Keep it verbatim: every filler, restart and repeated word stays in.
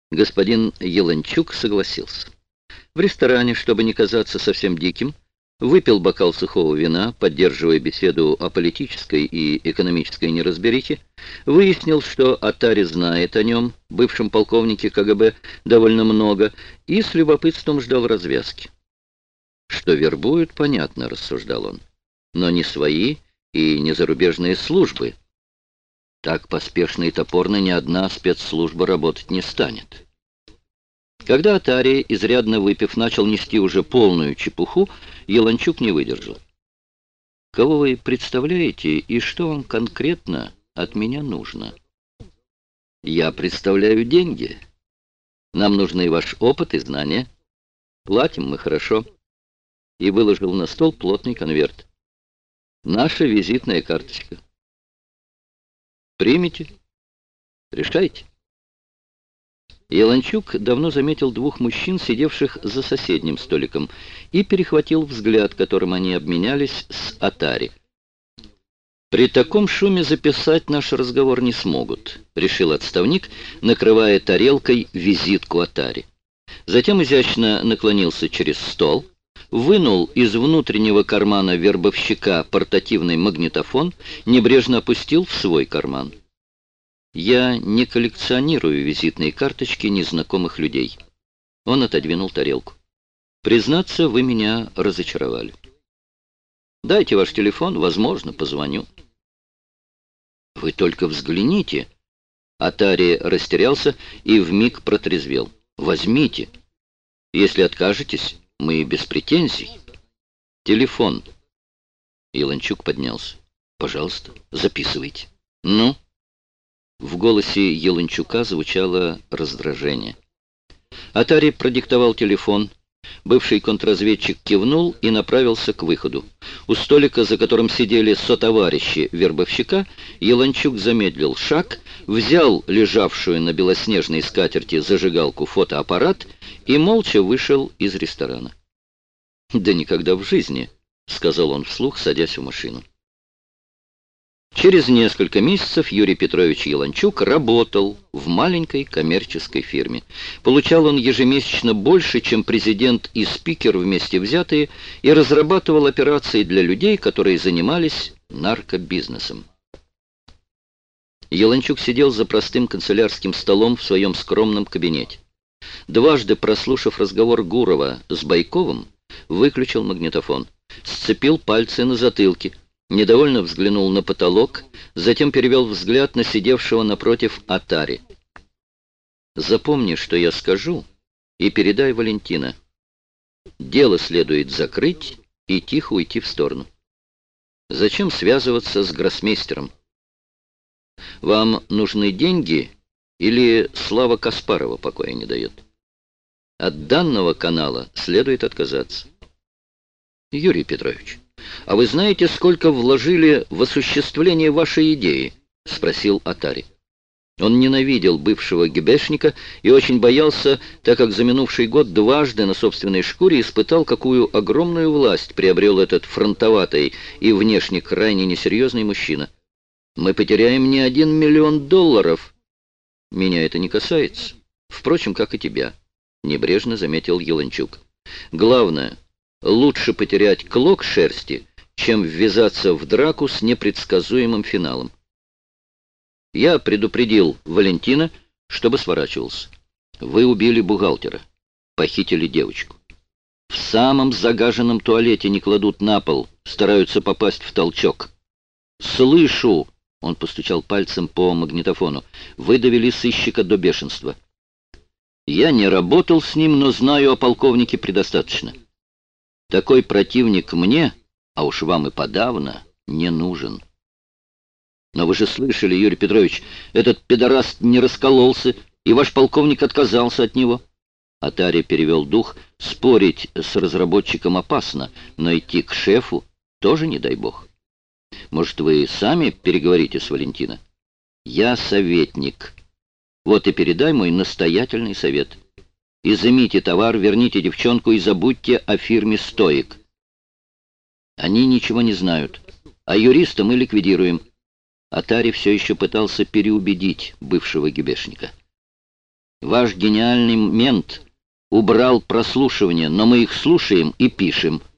Господин Еланчук согласился. В ресторане, чтобы не казаться совсем диким, выпил бокал сухого вина, поддерживая беседу о политической и экономической неразберихе, выяснил, что Атари знает о нем, бывшем полковнике КГБ, довольно много, и с любопытством ждал развязки. Что вербуют, понятно, рассуждал он, но не свои и не зарубежные службы. Так поспешно и топорно ни одна спецслужба работать не станет. Когда Атари, изрядно выпив, начал нести уже полную чепуху, Еланчук не выдержал. «Кого вы представляете и что вам конкретно от меня нужно?» «Я представляю деньги. Нам нужны ваш опыт и знания. Платим мы хорошо». И выложил на стол плотный конверт. «Наша визитная карточка. Примите? Решайте». Еланчук давно заметил двух мужчин, сидевших за соседним столиком, и перехватил взгляд, которым они обменялись с Атари. «При таком шуме записать наш разговор не смогут», — решил отставник, накрывая тарелкой визитку Атари. Затем изящно наклонился через стол, вынул из внутреннего кармана вербовщика портативный магнитофон, небрежно опустил в свой карман. «Я не коллекционирую визитные карточки незнакомых людей». Он отодвинул тарелку. «Признаться, вы меня разочаровали. Дайте ваш телефон, возможно, позвоню». «Вы только взгляните». Атари растерялся и вмиг протрезвел. «Возьмите. Если откажетесь, мы без претензий. Телефон». Еланчук поднялся. «Пожалуйста, записывайте». «Ну?» В голосе Еланчука звучало раздражение. Атари продиктовал телефон. Бывший контрразведчик кивнул и направился к выходу. У столика, за которым сидели сотоварищи вербовщика, Еланчук замедлил шаг, взял лежавшую на белоснежной скатерти зажигалку фотоаппарат и молча вышел из ресторана. «Да никогда в жизни», — сказал он вслух, садясь в машину. Через несколько месяцев Юрий Петрович Еланчук работал в маленькой коммерческой фирме. Получал он ежемесячно больше, чем президент и спикер вместе взятые, и разрабатывал операции для людей, которые занимались наркобизнесом. Еланчук сидел за простым канцелярским столом в своем скромном кабинете. Дважды прослушав разговор Гурова с Байковым, выключил магнитофон, сцепил пальцы на затылке, недовольно взглянул на потолок, затем перевел взгляд на сидевшего напротив Атари. «Запомни, что я скажу, и передай Валентина. Дело следует закрыть и тихо уйти в сторону. Зачем связываться с гроссмейстером? Вам нужны деньги или слава Каспарова покоя не дает? От данного канала следует отказаться». «Юрий Петрович, а вы знаете, сколько вложили в осуществление вашей идеи?» — спросил Атари. Он ненавидел бывшего ГБшника и очень боялся, так как за минувший год дважды на собственной шкуре испытал, какую огромную власть приобрел этот фронтоватый и внешне крайне несерьезный мужчина. «Мы потеряем не один миллион долларов». «Меня это не касается. Впрочем, как и тебя», — небрежно заметил Еланчук. «Главное, лучше потерять клок шерсти, чем ввязаться в драку с непредсказуемым финалом. Я предупредил Валентина, чтобы сворачивался. Вы убили бухгалтера, похитили девочку. В самом загаженном туалете не кладут на пол, стараются попасть в толчок. Слышу, он постучал пальцем по магнитофону, вы довели сыщика до бешенства. Я не работал с ним, но знаю о полковнике предостаточно. Такой противник мне, а уж вам и подавно, не нужен. Но вы же слышали, Юрий Петрович, этот пидораст не раскололся, и ваш полковник отказался от него. Атари перевел дух. Спорить с разработчиком опасно, но идти к шефу тоже не дай бог. Может, вы сами переговорите с Валентино? Я советник. Вот и передай мой настоятельный совет. Изымите товар, верните девчонку и забудьте о фирме «Стоик». Они ничего не знают, а юриста мы ликвидируем. Атари все еще пытался переубедить бывшего ГБшника. Ваш гениальный мент убрал прослушивание, но мы их слушаем и пишем.